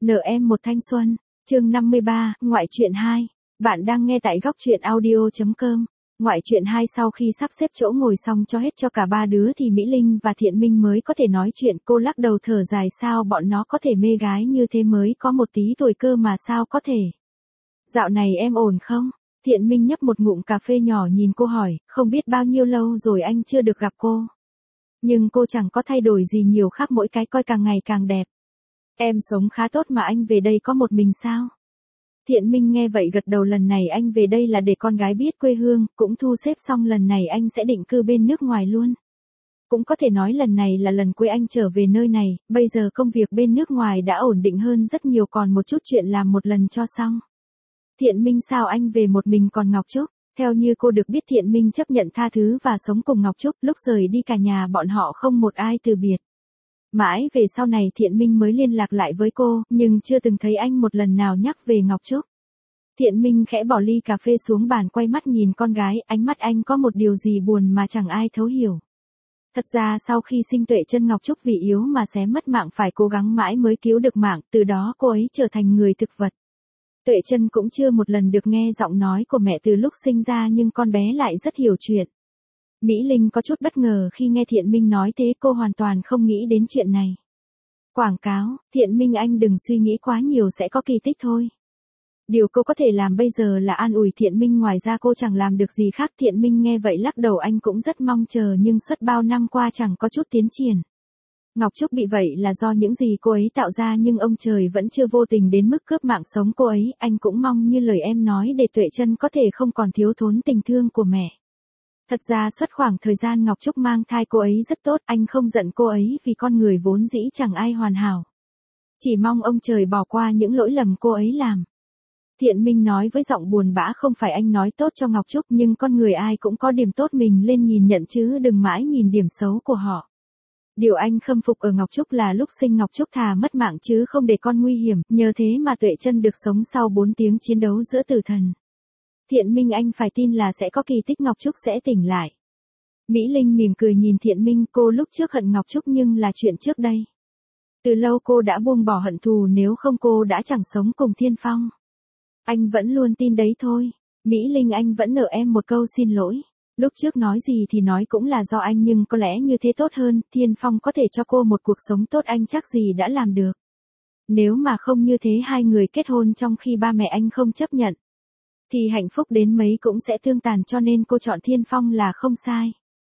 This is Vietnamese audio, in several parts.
Nợ em một thanh xuân, chương 53, ngoại truyện 2. Bạn đang nghe tại góc truyện audio.com. Ngoại truyện 2 sau khi sắp xếp chỗ ngồi xong cho hết cho cả ba đứa thì Mỹ Linh và Thiện Minh mới có thể nói chuyện. Cô lắc đầu thở dài, sao bọn nó có thể mê gái như thế, mới có một tí tuổi cơ mà sao có thể. Dạo này em ổn không? Thiện Minh nhấp một ngụm cà phê nhỏ nhìn cô hỏi, không biết bao nhiêu lâu rồi anh chưa được gặp cô. Nhưng cô chẳng có thay đổi gì nhiều, khác mỗi cái coi càng ngày càng đẹp. Em sống khá tốt mà anh về đây có một mình sao? Thiện Minh nghe vậy gật đầu, lần này anh về đây là để con gái biết quê hương, cũng thu xếp xong lần này anh sẽ định cư bên nước ngoài luôn. Cũng có thể nói lần này là lần cuối anh trở về nơi này, bây giờ công việc bên nước ngoài đã ổn định hơn rất nhiều, còn một chút chuyện làm một lần cho xong. Thiện Minh, sao anh về một mình còn Ngọc Trúc? Theo như cô được biết, Thiện Minh chấp nhận tha thứ và sống cùng Ngọc Trúc, lúc rời đi cả nhà bọn họ không một ai từ biệt. Mãi về sau này Thiện Minh mới liên lạc lại với cô, nhưng chưa từng thấy anh một lần nào nhắc về Ngọc Trúc. Thiện Minh khẽ bỏ ly cà phê xuống bàn, quay mắt nhìn con gái, ánh mắt anh có một điều gì buồn mà chẳng ai thấu hiểu. Thật ra sau khi sinh Tuệ Chân, Ngọc Trúc vì yếu mà xé mất mạng, phải cố gắng mãi mới cứu được mạng, từ đó cô ấy trở thành người thực vật. Tuệ Chân cũng chưa một lần được nghe giọng nói của mẹ từ lúc sinh ra, nhưng con bé lại rất hiểu chuyện. Mỹ Linh có chút bất ngờ khi nghe Thiện Minh nói thế, cô hoàn toàn không nghĩ đến chuyện này. Quảng cáo, Thiện Minh anh đừng suy nghĩ quá nhiều, sẽ có kỳ tích thôi. Điều cô có thể làm bây giờ là an ủi Thiện Minh, ngoài ra cô chẳng làm được gì khác. Thiện Minh nghe vậy lắc đầu, anh cũng rất mong chờ nhưng suốt bao năm qua chẳng có chút tiến triển. Ngọc Trúc bị vậy là do những gì cô ấy tạo ra, nhưng ông trời vẫn chưa vô tình đến mức cướp mạng sống cô ấy. Anh cũng mong như lời em nói để Tuệ Chân có thể không còn thiếu thốn tình thương của mẹ. Thật ra suốt khoảng thời gian Ngọc Trúc mang thai cô ấy rất tốt, anh không giận cô ấy vì con người vốn dĩ chẳng ai hoàn hảo. Chỉ mong ông trời bỏ qua những lỗi lầm cô ấy làm. Thiện Minh nói với giọng buồn bã, không phải anh nói tốt cho Ngọc Trúc, nhưng con người ai cũng có điểm tốt, mình lên nhìn nhận chứ đừng mãi nhìn điểm xấu của họ. Điều anh khâm phục ở Ngọc Trúc là lúc sinh Ngọc Trúc thà mất mạng chứ không để con nguy hiểm, nhờ thế mà Tuệ Chân được sống sau 4 tiếng chiến đấu giữa tử thần. Thiện Minh, anh phải tin là sẽ có kỳ tích, Ngọc Trúc sẽ tỉnh lại. Mỹ Linh mỉm cười nhìn Thiện Minh, cô lúc trước hận Ngọc Trúc nhưng là chuyện trước đây. Từ lâu cô đã buông bỏ hận thù, nếu không cô đã chẳng sống cùng Thiên Phong. Anh vẫn luôn tin đấy thôi. Mỹ Linh, anh vẫn nợ em một câu xin lỗi. Lúc trước nói gì thì nói, cũng là do anh, nhưng có lẽ như thế tốt hơn, Thiên Phong có thể cho cô một cuộc sống tốt, anh chắc gì đã làm được. Nếu mà không như thế, hai người kết hôn trong khi ba mẹ anh không chấp nhận, thì hạnh phúc đến mấy cũng sẽ tương tàn, cho nên cô chọn Thiên Phong là không sai.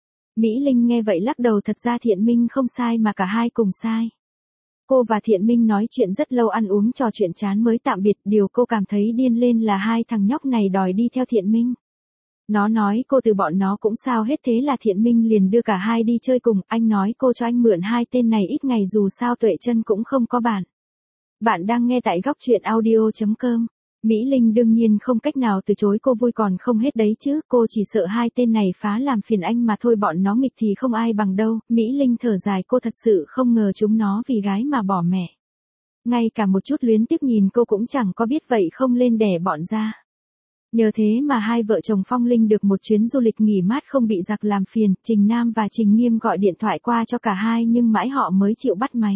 Mỹ Linh nghe vậy lắc đầu, thật ra Thiện Minh không sai mà cả hai cùng sai. Cô và Thiện Minh nói chuyện rất lâu, ăn uống trò chuyện chán mới tạm biệt, điều cô cảm thấy điên lên là hai thằng nhóc này đòi đi theo Thiện Minh. Nó nói cô từ bọn nó cũng sao hết, thế là Thiện Minh liền đưa cả hai đi chơi cùng, anh nói cô cho anh mượn hai tên này ít ngày, dù sao Tuệ Chân cũng không có bạn. Bạn đang nghe tại góc truyện audio.com. Mỹ Linh đương nhiên không cách nào từ chối, cô vui còn không hết đấy chứ, cô chỉ sợ hai tên này phá làm phiền anh mà thôi, bọn nó nghịch thì không ai bằng đâu. Mỹ Linh thở dài, cô thật sự không ngờ chúng nó vì gái mà bỏ mẹ. Ngay cả một chút luyến tiếc nhìn cô cũng chẳng có, biết vậy không lên đẻ bọn ra. Nhờ thế mà hai vợ chồng Phong Linh được một chuyến du lịch nghỉ mát không bị giặc làm phiền. Trình Nam và Trình Nghiêm gọi điện thoại qua cho cả hai nhưng mãi họ mới chịu bắt máy.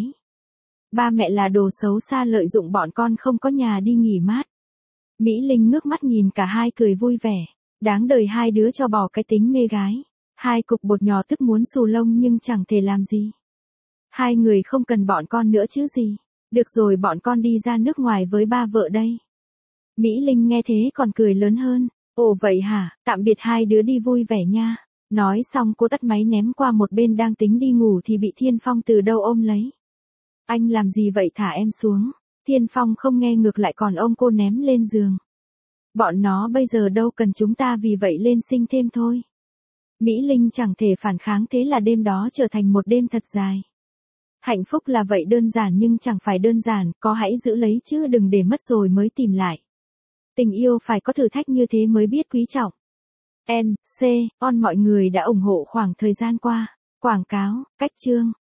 Ba mẹ là đồ xấu xa, lợi dụng bọn con không có nhà đi nghỉ mát. Mỹ Linh ngước mắt nhìn cả hai cười vui vẻ. Đáng đời hai đứa cho bỏ cái tính mê gái. Hai cục bột nhỏ tức muốn xù lông nhưng chẳng thể làm gì. Hai người không cần bọn con nữa chứ gì. Được rồi, bọn con đi ra nước ngoài với ba vợ đây. Mỹ Linh nghe thế còn cười lớn hơn. Ồ vậy hả, tạm biệt hai đứa, đi vui vẻ nha. Nói xong cô tắt máy ném qua một bên, đang tính đi ngủ thì bị Thiên Phong từ đâu ôm lấy. Anh làm gì vậy, thả em xuống. Thiên Phong không nghe, ngược lại còn ôm cô ném lên giường. Bọn nó bây giờ đâu cần chúng ta, vì vậy lên sinh thêm thôi. Mỹ Linh chẳng thể phản kháng, thế là đêm đó trở thành một đêm thật dài. Hạnh phúc là vậy, đơn giản nhưng chẳng phải đơn giản, có hãy giữ lấy chứ đừng để mất rồi mới tìm lại. Tình yêu phải có thử thách như thế mới biết quý trọng. N.C. On mọi người đã ủng hộ khoảng thời gian qua. Quảng cáo, cách chương.